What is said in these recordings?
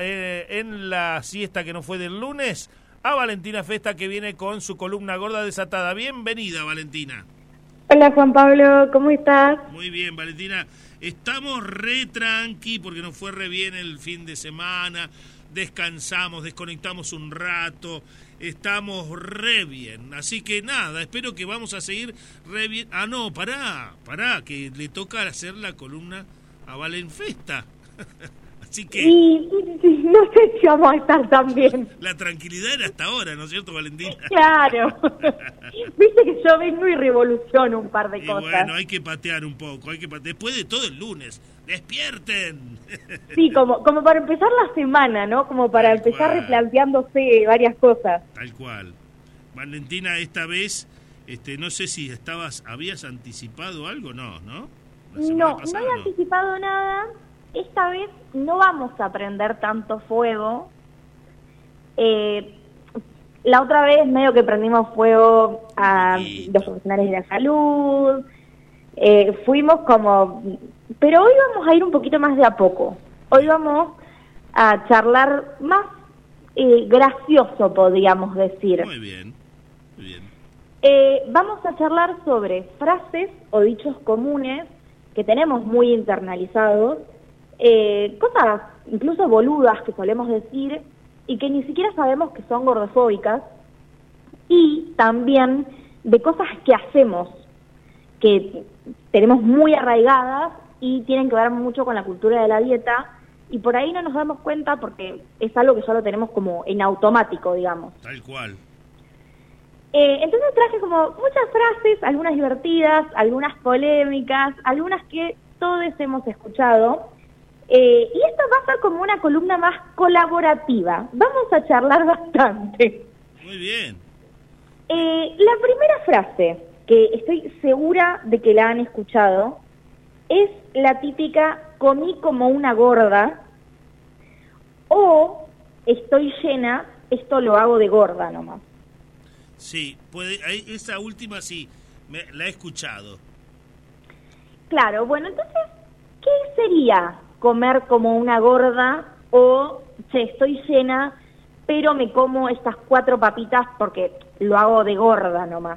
en la siesta que no fue del lunes a Valentina Festa, que viene con su columna Gorda Desatada. Bienvenida, Valentina. Hola, Juan Pablo, ¿cómo estás? Muy bien, Valentina. Estamos re tranqui porque nos fue re bien el fin de semana. Descansamos, desconectamos un rato. Estamos re bien. Así que nada, espero que vamos a seguir re bien. Ah, no, pará, que le toca hacer la columna a Valen Festa. Así que... Y no sé si vamos a estar tan bien. La tranquilidad era hasta ahora, ¿no es cierto, Valentina? Claro. Viste que yo vengo y revoluciono un par de cosas. Bueno, hay que patear un poco, después de todo el lunes. ¡Despierten! Sí, como para empezar la semana, ¿no? Como para Tal empezar cual. replanteándose varias cosas. Tal cual. Valentina, esta vez, no sé si habías anticipado algo, ¿no? La semana pasada, no he anticipado nada. Esta vez no vamos a prender tanto fuego. La otra vez medio que prendimos fuego a los profesionales de la salud. Fuimos como... Pero hoy vamos a ir un poquito más de a poco. Hoy vamos a charlar más gracioso, podríamos decir. Muy bien, muy bien. Vamos a charlar sobre frases o dichos comunes que tenemos muy internalizados, cosas incluso boludas que solemos decir y que ni siquiera sabemos que son gordofóbicas, y también de cosas que hacemos que tenemos muy arraigadas y tienen que ver mucho con la cultura de la dieta, y por ahí no nos damos cuenta porque es algo que ya lo tenemos como en automático, digamos. Tal cual. Entonces traje como muchas frases, algunas divertidas, algunas polémicas, algunas que todos hemos escuchado, y esto va a ser como una columna más colaborativa. Vamos a charlar bastante. Muy bien. La primera frase, que estoy segura de que la han escuchado, es la típica comí como una gorda, o estoy llena, esto lo hago de gorda nomás. Sí, esa última sí, la he escuchado. Claro, bueno, entonces, ¿qué sería comer como una gorda o, estoy llena, pero me como estas 4 papitas porque lo hago de gorda nomás?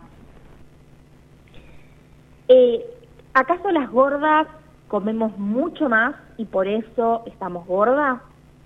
¿Acaso las gordas comemos mucho más y por eso estamos gordas?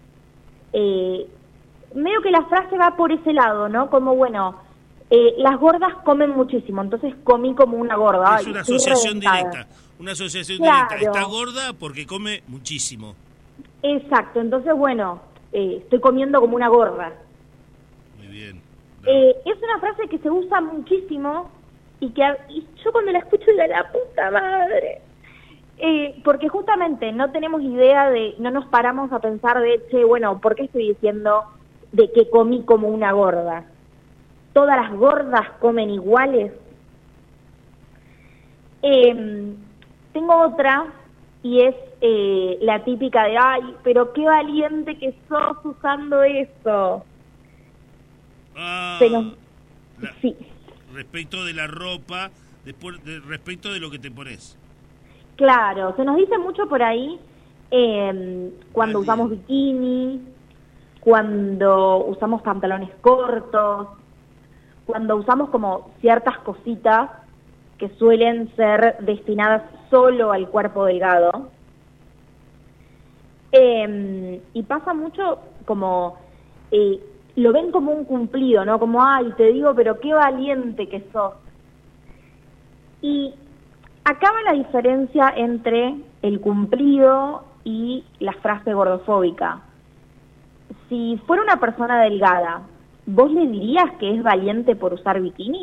Medio que la frase va por ese lado, ¿no? Como, bueno, las gordas comen muchísimo, entonces comí como una gorda. Es una asociación directa. Una asociación directa. Está gorda porque come muchísimo. Exacto, entonces, bueno, estoy comiendo como una gorda. Muy bien. Es una frase que se usa muchísimo y yo cuando la escucho digo, la puta madre. Porque justamente no tenemos idea no nos paramos a pensar de, bueno, ¿por qué estoy diciendo de que comí como una gorda? ¿Todas las gordas comen iguales? Tengo otra, y es la típica de, ay, pero qué valiente que sos usando eso. Sí. Respecto de la ropa, respecto de lo que te pones. Claro, se nos dice mucho por ahí cuando usamos bikini, cuando usamos pantalones cortos, cuando usamos como ciertas cositas que suelen ser destinadas solo al cuerpo delgado. Y pasa mucho como, lo ven como un cumplido, ¿no? Como, ay, te digo, pero qué valiente que sos. Y acá va la diferencia entre el cumplido y la frase gordofóbica. Si fuera una persona delgada, ¿vos le dirías que es valiente por usar bikini?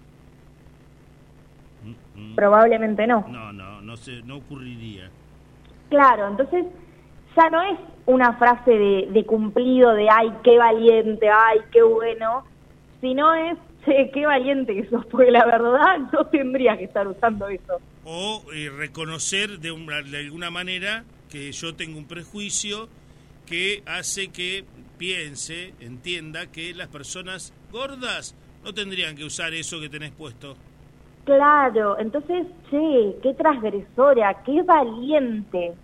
Probablemente no. No ocurriría. Claro, entonces ya no es una frase de cumplido, de ay, qué valiente, ay, qué bueno, sino es, qué valiente que sos, porque la verdad no tendría que estar usando eso. O reconocer de alguna manera que yo tengo un prejuicio que hace que entienda que las personas gordas no tendrían que usar eso que tenés puesto. Claro, entonces, qué transgresora, qué valiente.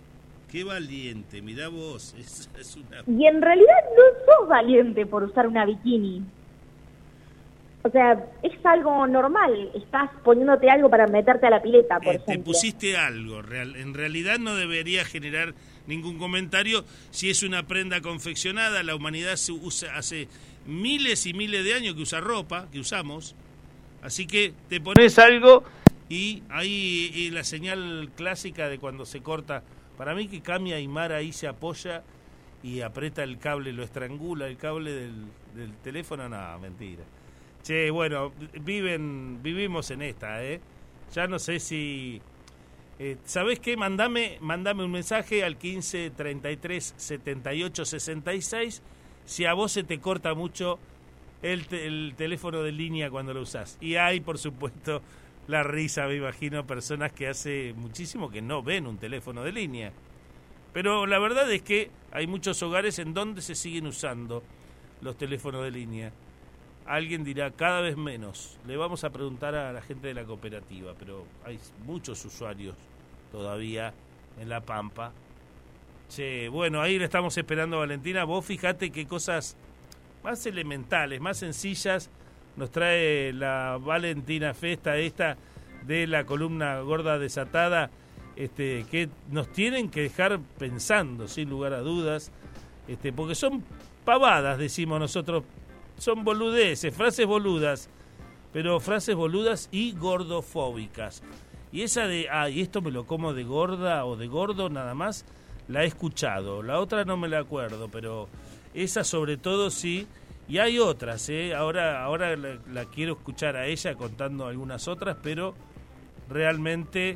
Qué valiente, mirá vos. Es una... Y en realidad no sos valiente por usar una bikini. O sea, es algo normal. Estás poniéndote algo para meterte a la pileta, por ejemplo. Te pusiste algo. En realidad no debería generar ningún comentario si es una prenda confeccionada. La humanidad se usa hace miles y miles de años que usa ropa, que usamos. Así que te pones algo y ahí la señal clásica de cuando se corta. Para mí que Cami Aymar ahí se apoya y aprieta el cable, lo estrangula, el cable del teléfono. No, mentira. Che, bueno, vivimos en esta, ¿eh? Ya no sé si... ¿Sabés qué? Mandame un mensaje al 15 33 78 66 si a vos se te corta mucho el teléfono de línea cuando lo usás. Y hay, por supuesto, la risa, me imagino, personas que hace muchísimo que no ven un teléfono de línea. Pero la verdad es que hay muchos hogares en donde se siguen usando los teléfonos de línea. Alguien dirá, cada vez menos. Le vamos a preguntar a la gente de la cooperativa, pero hay muchos usuarios todavía en La Pampa. Che, bueno, ahí le estamos esperando a Valentina. Vos fijate qué cosas más elementales, más sencillas nos trae la Valentina Festa esta de la columna Gorda Desatada, que nos tienen que dejar pensando, sin lugar a dudas, porque son pavadas, decimos nosotros, son boludeces, frases boludas, pero frases boludas y gordofóbicas. Y esa de, y esto me lo como de gorda o de gordo nada más, la he escuchado. La otra no me la acuerdo, pero esa sobre todo sí. Y hay otras, ahora la quiero escuchar a ella contando algunas otras, pero realmente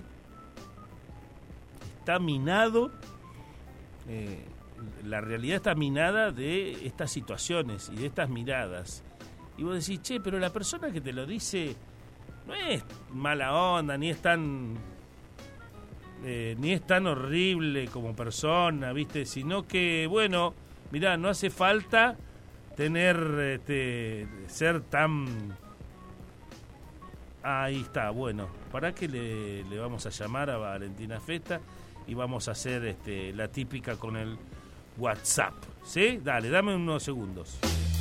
está minado, la realidad está minada de estas situaciones y de estas miradas. Y vos decís, che, pero la persona que te lo dice no es mala onda, ni es tan horrible como persona, ¿viste? Sino que, bueno, mirá, no hace falta tener, ser tan... Ahí está, bueno, ¿para qué le vamos a llamar a Valentina Festa? Y vamos a hacer la típica con el WhatsApp, ¿sí? Dale, dame unos segundos.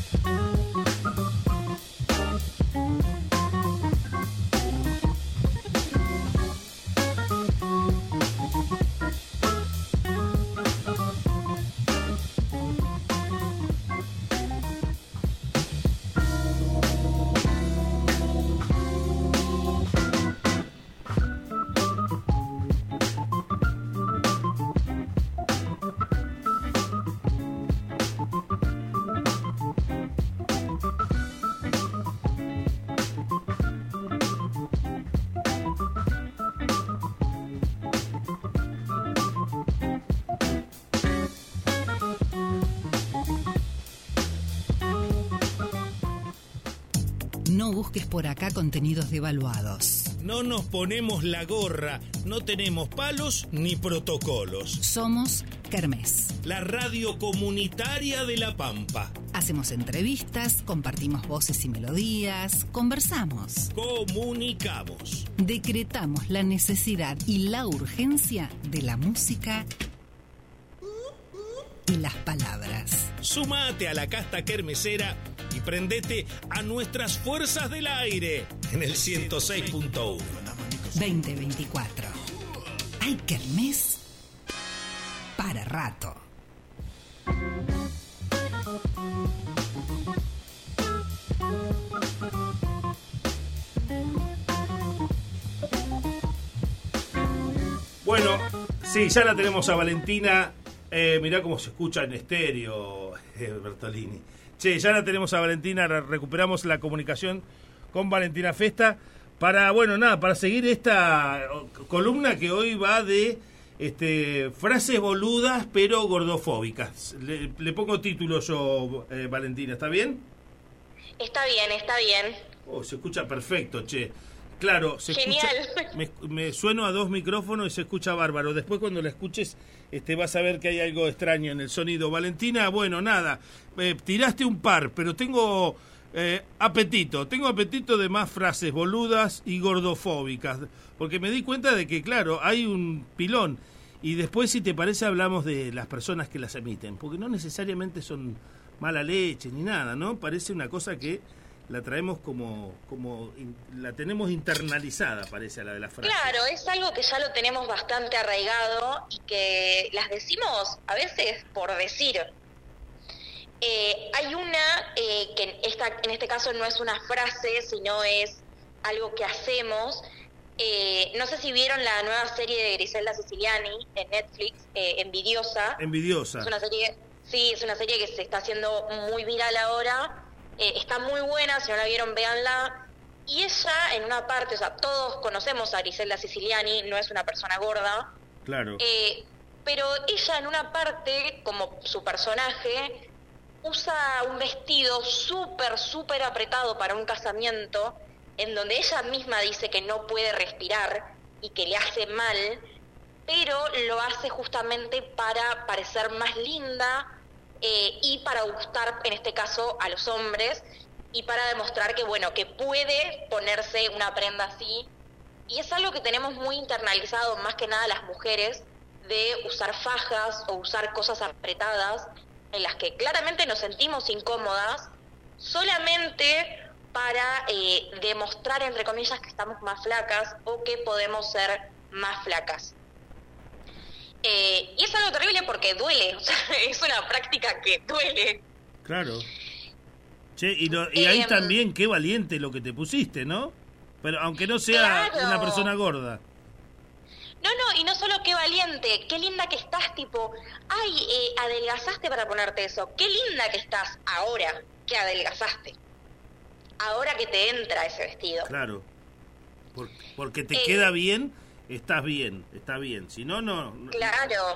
No busques por acá contenidos devaluados. No nos ponemos la gorra, no tenemos palos ni protocolos. Somos Kermés, la radio comunitaria de La Pampa. Hacemos entrevistas, compartimos voces y melodías, conversamos. Comunicamos. Decretamos la necesidad y la urgencia de la música y las palabras. Sumate a la casta kermesera y prendete a nuestras fuerzas del aire en el 106.1. 2024. Hay kermés para rato. Bueno, sí, ya la tenemos a Valentina. Mirá cómo se escucha en estéreo, Bertolini. Che, ya la tenemos a Valentina, recuperamos la comunicación con Valentina Festa para, para seguir esta columna que hoy va de frases boludas pero gordofóbicas. Le pongo título yo, Valentina, ¿está bien? Está bien. Oh, se escucha perfecto, che. Claro, se Genial. Escucha, me sueno a dos micrófonos y se escucha bárbaro. Después cuando la escuches vas a ver que hay algo extraño en el sonido. Valentina, bueno, nada, tiraste un par, pero tengo apetito de más frases boludas y gordofóbicas, porque me di cuenta de que, claro, hay un pilón. Y después, si te parece, hablamos de las personas que las emiten, porque no necesariamente son mala leche ni nada, ¿no? Parece una cosa que la traemos la tenemos internalizada, parece, a la de las frases. Claro, es algo que ya lo tenemos bastante arraigado y que las decimos a veces por decir. Hay una que en este caso no es una frase, sino es algo que hacemos. No sé si vieron la nueva serie de Griselda Siciliani en Netflix, Envidiosa. Envidiosa. Es una serie, sí, es una serie que se está haciendo muy viral ahora. Está muy buena, si no la vieron, véanla. Y ella, en una parte, o sea, todos conocemos a Griselda Siciliani, no es una persona gorda. Claro. Pero ella, en una parte, como su personaje, usa un vestido súper apretado para un casamiento, en donde ella misma dice que no puede respirar y que le hace mal, pero lo hace justamente para parecer más linda y para gustar, en este caso, a los hombres, y para demostrar que, bueno, que puede ponerse una prenda así. Y es algo que tenemos muy internalizado, más que nada las mujeres, de usar fajas o usar cosas apretadas, en las que claramente nos sentimos incómodas, solamente para demostrar, entre comillas, que estamos más flacas o que podemos ser más flacas. Y es algo terrible porque duele, o sea, es una práctica que duele. Claro. Che, y ahí también, qué valiente lo que te pusiste, ¿no? Pero aunque no sea claro. Una persona gorda. No, y no solo qué valiente, qué linda que estás, tipo, ay, adelgazaste para ponerte eso, qué linda que estás ahora que adelgazaste, ahora que te entra ese vestido. Claro, porque te queda bien, está bien, si no, no. Claro.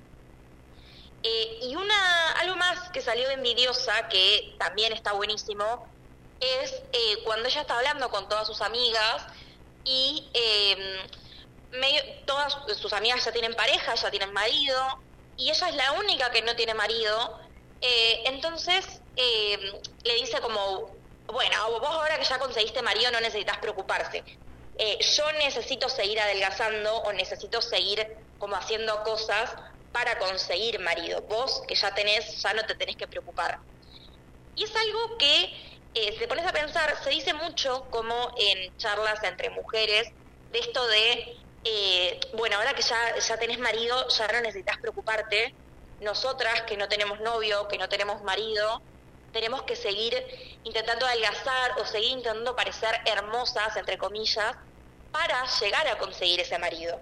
Y algo más que salió de Envidiosa, que también está buenísimo, es cuando ella está hablando con todas sus amigas y todas sus amigas ya tienen pareja, ya tienen marido, y ella es la única que no tiene marido. Entonces le dice como, bueno, vos ahora que ya conseguiste marido no necesitas preocuparse. Yo necesito seguir adelgazando o necesito seguir como haciendo cosas para conseguir marido. Vos que ya no te tenés que preocupar. Y es algo que, si te pones a pensar, se dice mucho como en charlas entre mujeres, de esto de, bueno, ahora que ya tenés marido, ya no necesitas preocuparte. Nosotras que no tenemos novio, que no tenemos marido, tenemos que seguir intentando adelgazar o seguir intentando parecer hermosas, entre comillas, para llegar a conseguir ese marido.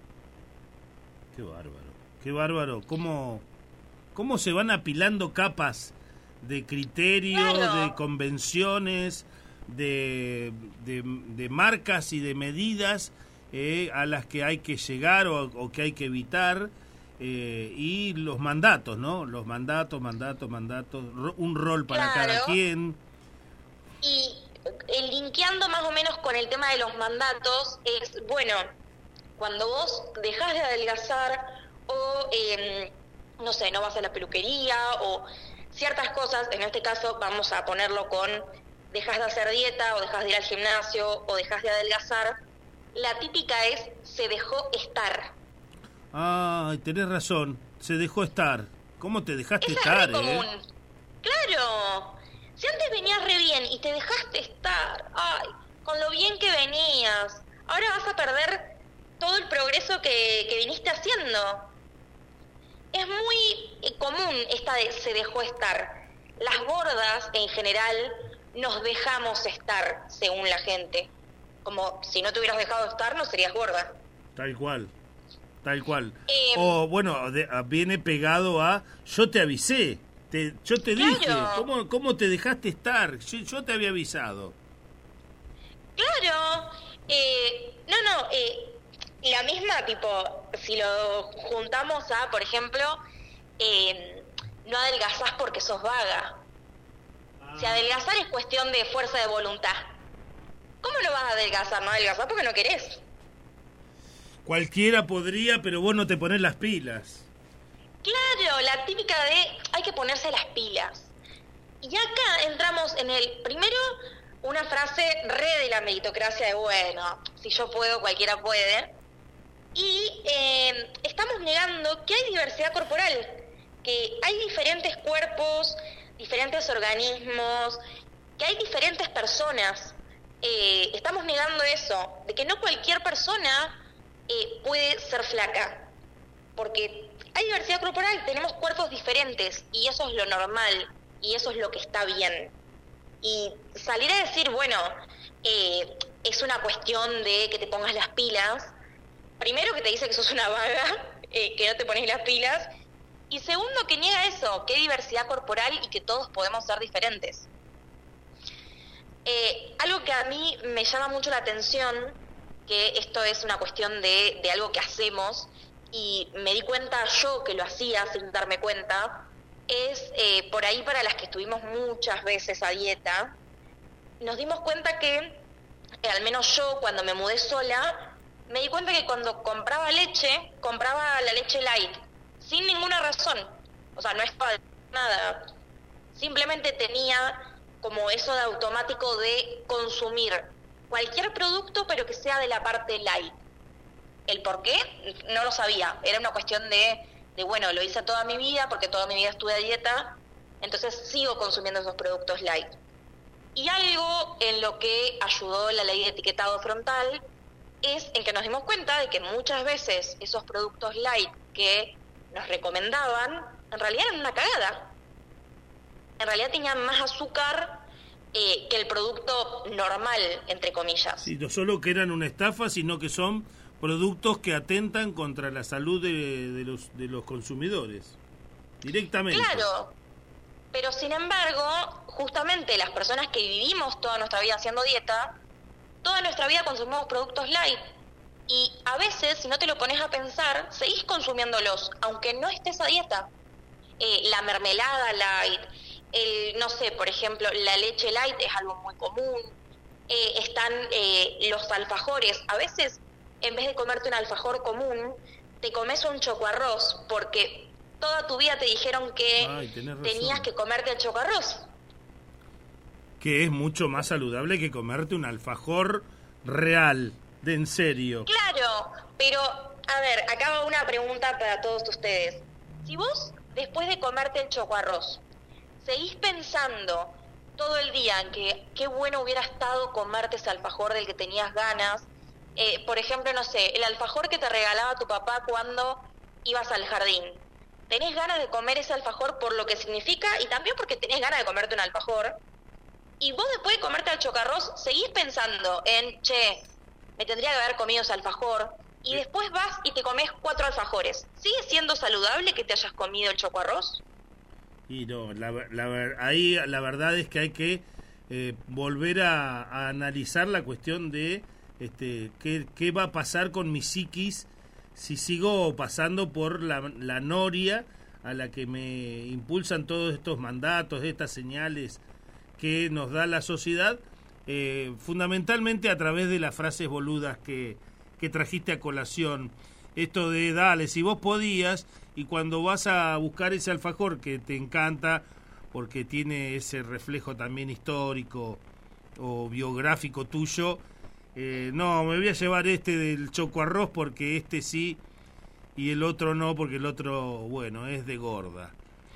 Qué bárbaro. ¿Cómo se van apilando capas de criterios, claro, de convenciones, de marcas y de medidas a las que hay que llegar o que hay que evitar, y los mandatos, ¿no? Los mandatos, un rol para claro, cada quien. Y linkeando más o menos con el tema de los mandatos, es, bueno, cuando vos dejás de adelgazar o, no sé, no vas a la peluquería o ciertas cosas, en este caso vamos a ponerlo con dejas de hacer dieta o dejas de ir al gimnasio o dejas de adelgazar, la típica es se dejó estar. Ah, tenés razón, se dejó estar. ¿Cómo te dejaste Esa estar? Es común. Claro, si antes venías re bien y te dejaste estar, ay, con lo bien que venías, ahora vas a perder todo el progreso que viniste haciendo. Es muy común esta de se dejó estar. Las gordas, en general, nos dejamos estar, según la gente. Como si no te hubieras dejado estar, no serías gorda. Tal cual. O, bueno, viene pegado a yo te avisé, yo te claro, dije, ¿cómo te dejaste estar? Yo te había avisado. Claro. La misma, tipo, si lo juntamos a, por ejemplo, no adelgazás porque sos vaga. Si adelgazar es cuestión de fuerza de voluntad. ¿Cómo no vas a adelgazar? No adelgazás porque no querés. Cualquiera podría, pero vos no te ponés las pilas. Claro, la típica de hay que ponerse las pilas. Y acá entramos en el primero, una frase re de la meritocracia de bueno, si yo puedo, cualquiera puede. Y estamos negando que hay diversidad corporal, que hay diferentes cuerpos, diferentes organismos, que hay diferentes personas. Estamos negando eso, de que no cualquier persona puede ser flaca, porque hay diversidad corporal, tenemos cuerpos diferentes y eso es lo normal y eso es lo que está bien. Y salir a decir, bueno, es una cuestión de que te pongas las pilas, primero que te dice que sos una vaga, que no te pones las pilas, y segundo que niega eso, que hay diversidad corporal y que todos podemos ser diferentes. Algo que a mí me llama mucho la atención, que esto es una cuestión de algo que hacemos, y me di cuenta yo que lo hacía sin darme cuenta, es por ahí para las que estuvimos muchas veces a dieta, nos dimos cuenta que, al menos yo cuando me mudé sola, me di cuenta que cuando compraba leche, compraba la leche light, sin ninguna razón. O sea, no es para nada. Simplemente tenía como eso de automático de consumir cualquier producto, pero que sea de la parte light. ¿El por qué? No lo sabía. Era una cuestión de bueno, lo hice toda mi vida, porque toda mi vida estuve a dieta, entonces sigo consumiendo esos productos light. Y algo en lo que ayudó la ley de etiquetado frontal es en que nos dimos cuenta de que muchas veces esos productos light que nos recomendaban, en realidad eran una cagada. En realidad tenían más azúcar que el producto normal, entre comillas. Sí, no solo que eran una estafa, sino que son productos que atentan contra la salud de los consumidores, directamente. Claro, pero sin embargo, justamente las personas que vivimos toda nuestra vida haciendo dieta, toda nuestra vida consumimos productos light. Y a veces, si no te lo pones a pensar, seguís consumiéndolos, aunque no estés a dieta. La mermelada light, no sé, por ejemplo, la leche light es algo muy común. Están los alfajores. A veces, en vez de comerte un alfajor común, te comes un chocoarroz, porque toda tu vida te dijeron que tenías que comerte el chocoarroz. Que es mucho más saludable que comerte un alfajor real, de en serio. Claro, pero, a ver, acá va una pregunta para todos ustedes. Si vos, después de comerte el chocoarroz, seguís pensando todo el día en que qué bueno hubiera estado comerte ese alfajor del que tenías ganas, por ejemplo, no sé, el alfajor que te regalaba tu papá cuando ibas al jardín. Tenés ganas de comer ese alfajor por lo que significa y también porque tenés ganas de comerte un alfajor. Y vos después de comerte el chocarroz seguís pensando en, che, me tendría que haber comido ese alfajor. Y después vas y te comes 4 alfajores. ¿Sigue siendo saludable que te hayas comido el chocarroz? Y no, ahí la verdad es que hay que volver a analizar la cuestión de qué va a pasar con mi psiquis si sigo pasando por la noria a la que me impulsan todos estos mandatos, estas señales que nos da la sociedad, fundamentalmente a través de las frases boludas que trajiste a colación. Esto de, dale, si vos podías, y cuando vas a buscar ese alfajor que te encanta, porque tiene ese reflejo también histórico o biográfico tuyo, no, me voy a llevar del chocoarroz porque sí, y el otro no, porque el otro, bueno, es de gorda,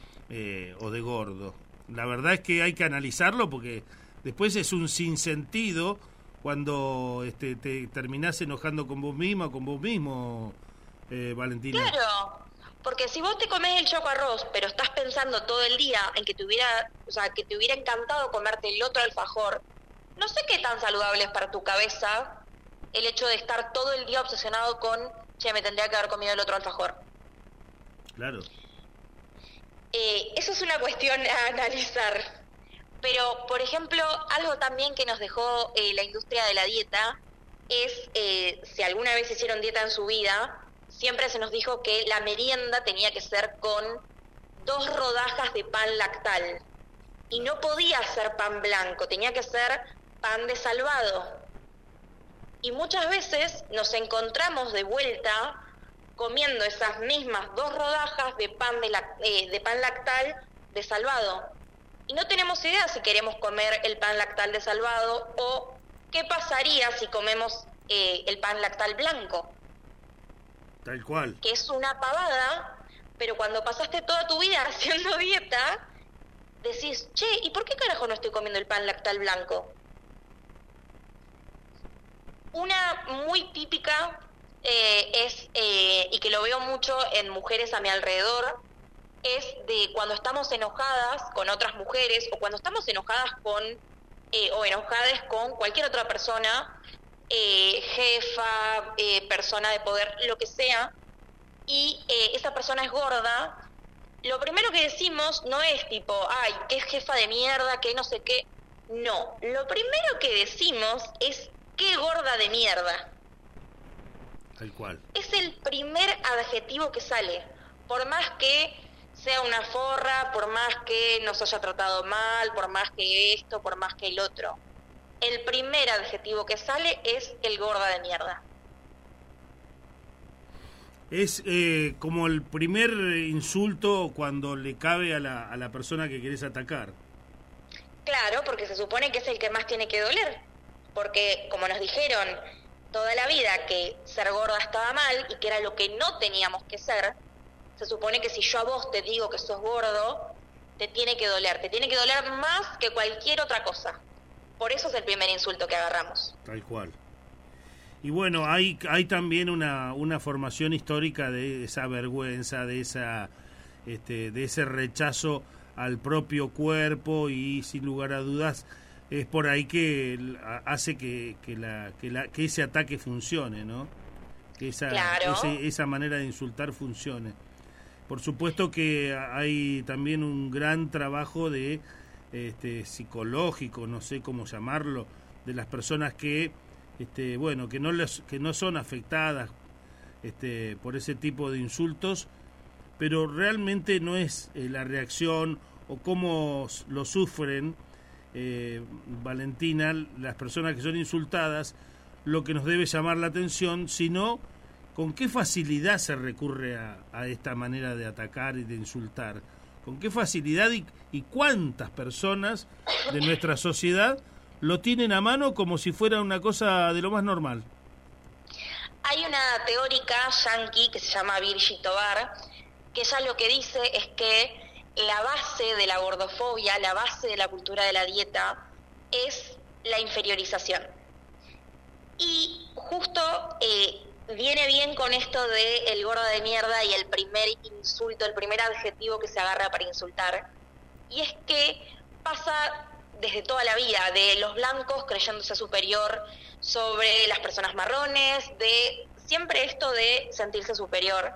o de gordo. La verdad es que hay que analizarlo porque después es un sinsentido cuando te terminás enojando con vos misma o con vos mismo, Valentina. Claro, porque si vos te comés el chocoarroz, pero estás pensando todo el día en que te hubiera encantado comerte el otro alfajor, no sé qué tan saludable es para tu cabeza el hecho de estar todo el día obsesionado con, che, me tendría que haber comido el otro alfajor. Claro. Eso es una cuestión a analizar. Pero, por ejemplo, algo también que nos dejó la industria de la dieta es, si alguna vez hicieron dieta en su vida, siempre se nos dijo que la merienda tenía que ser con 2 rodajas de pan lactal. Y no podía ser pan blanco, tenía que ser pan de salvado. Y muchas veces nos encontramos de vuelta comiendo esas mismas 2 rodajas de pan de pan lactal de salvado. Y no tenemos idea si queremos comer el pan lactal de salvado o qué pasaría si comemos el pan lactal blanco. Tal cual. Que es una pavada, pero cuando pasaste toda tu vida haciendo dieta, decís, che, ¿y por qué carajo no estoy comiendo el pan lactal blanco? Una muy típica es, y que lo veo mucho en mujeres a mi alrededor, es de cuando estamos enojadas con otras mujeres o cuando estamos enojadas con o enojades con cualquier otra persona, jefa, persona de poder, lo que sea, y esa persona es gorda, lo primero que decimos no es tipo, ay, qué jefa de mierda, qué no sé qué. No, lo primero que decimos es, qué gorda de mierda. Tal cual. Es el primer adjetivo que sale, por más que sea una forra, por más que nos haya tratado mal, por más que esto, por más que el otro. El primer adjetivo que sale es el gorda de mierda. Es como el primer insulto cuando le cabe a la persona que querés atacar. Claro, porque se supone que es el que más tiene que doler. Porque, como nos dijeron toda la vida que ser gorda estaba mal y que era lo que no teníamos que ser, se supone que si yo a vos te digo que sos gordo, te tiene que doler más que cualquier otra cosa. Por eso es el primer insulto que agarramos. Tal cual. Y bueno, hay también una formación histórica de esa vergüenza, de ese rechazo al propio cuerpo, y sin lugar a dudas es por ahí que hace que ese ataque funcione, ¿no? Que esa manera de insultar funcione. Por supuesto que hay también un gran trabajo de psicológico, no sé cómo llamarlo, de las personas que que no son afectadas por ese tipo de insultos, pero realmente no es la reacción o cómo lo sufren, Valentina, las personas que son insultadas, lo que nos debe llamar la atención, sino con qué facilidad se recurre a esta manera de atacar y de insultar, con qué facilidad y cuántas personas de nuestra sociedad lo tienen a mano como si fuera una cosa de lo más normal. Hay una teórica yanqui que se llama Virgie Tovar, que ella lo que dice es que la base de la gordofobia, la base de la cultura de la dieta, es la inferiorización. Y justo viene bien con esto de el gordo de mierda y el primer insulto, el primer adjetivo que se agarra para insultar. Y es que pasa desde toda la vida, de los blancos creyéndose superior sobre las personas marrones, de siempre esto de sentirse superior.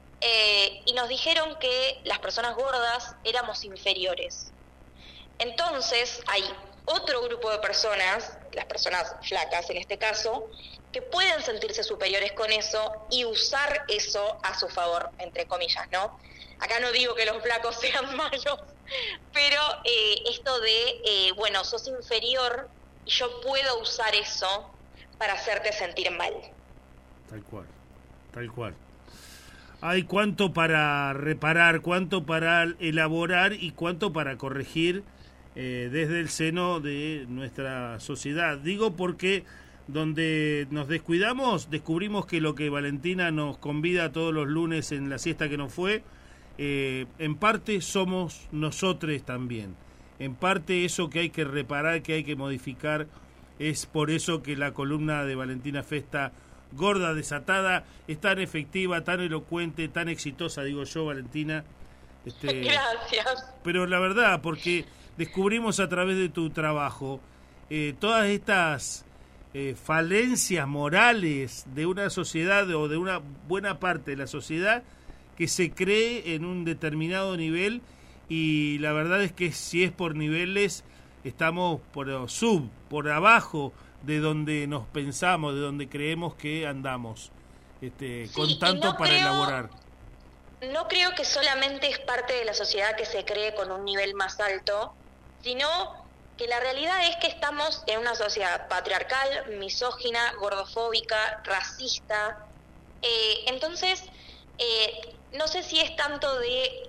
Y nos dijeron que las personas gordas éramos inferiores. Entonces hay otro grupo de personas, las personas flacas en este caso, que pueden sentirse superiores con eso y usar eso a su favor, entre comillas, ¿no? Acá no digo que los flacos sean malos, pero esto de, sos inferior y yo puedo usar eso para hacerte sentir mal. Tal cual. Hay cuánto para reparar, cuánto para elaborar y cuánto para corregir desde el seno de nuestra sociedad. Digo porque donde nos descuidamos, descubrimos que lo que Valentina nos convida todos los lunes en la siesta que nos fue, en parte somos nosotros también. En parte eso que hay que reparar, que hay que modificar, es por eso que la columna de Valentina Festa, Gorda Desatada, es tan efectiva, tan elocuente, tan exitosa, digo yo, Valentina. Gracias. Pero la verdad, porque descubrimos a través de tu trabajo todas estas falencias morales de una sociedad o de una buena parte de la sociedad que se cree en un determinado nivel, y la verdad es que si es por niveles estamos por abajo de donde nos pensamos, de donde creemos que andamos, con tanto para elaborar. No creo que solamente es parte de la sociedad que se cree con un nivel más alto, sino que la realidad es que estamos en una sociedad patriarcal, misógina, gordofóbica, racista. Entonces, no sé si es tanto de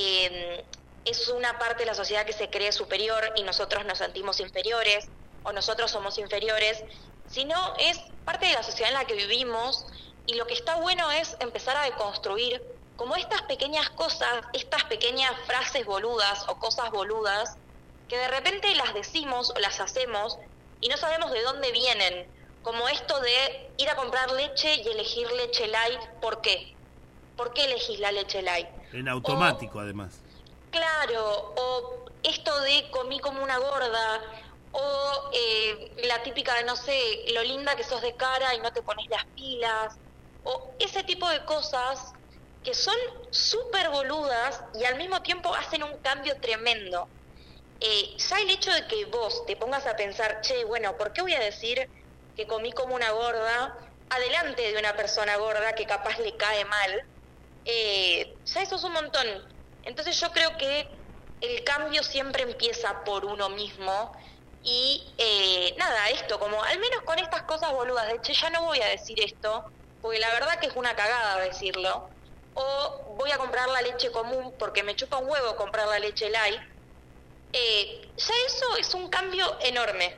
es una parte de la sociedad que se cree superior y nosotros nos sentimos inferiores, o nosotros somos inferiores, sino es parte de la sociedad en la que vivimos, y lo que está bueno es empezar a deconstruir como estas pequeñas cosas, estas pequeñas frases boludas o cosas boludas, que de repente las decimos o las hacemos y no sabemos de dónde vienen, como esto de ir a comprar leche y elegir leche light. ¿Por qué? ¿Por qué elegís la leche light? En automático, además. Claro, o esto de comí como una gorda, o la típica de, no sé, lo linda que sos de cara y no te pones las pilas, o ese tipo de cosas que son súper boludas y al mismo tiempo hacen un cambio tremendo. Ya el hecho de que vos te pongas a pensar, che, bueno, ¿por qué voy a decir que comí como una gorda adelante de una persona gorda que capaz le cae mal? Ya eso es un montón. Entonces yo creo que el cambio siempre empieza por uno mismo y nada, esto, como al menos con estas cosas boludas de, che, ya no voy a decir esto, porque la verdad que es una cagada decirlo, o voy a comprar la leche común porque me chupa un huevo comprar la leche light. Ya eso es un cambio enorme.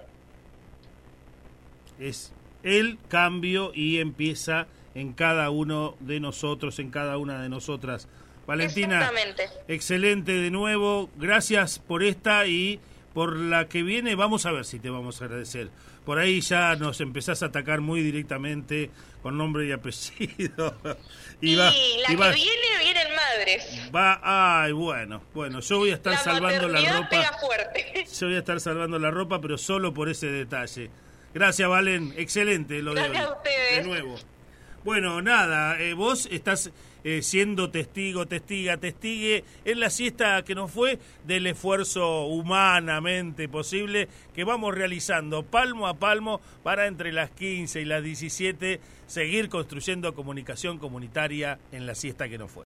Es el cambio y empieza en cada uno de nosotros, en cada una de nosotras. Valentina, excelente de nuevo, gracias por esta y por la que viene, vamos a ver si te vamos a agradecer. Por ahí ya nos empezás a atacar muy directamente con nombre y apellido. Y la que viene en madres. Ay, bueno, yo voy a estar salvando la ropa. Pega fuerte. Yo voy a estar salvando la ropa, pero solo por ese detalle. Gracias, Valen, excelente lo de hoy. Gracias a ustedes. De nuevo. Bueno, nada, vos estás siendo testigue en la siesta que nos fue del esfuerzo humanamente posible que vamos realizando palmo a palmo para entre las 15 y las 17 seguir construyendo comunicación comunitaria en la siesta que nos fue.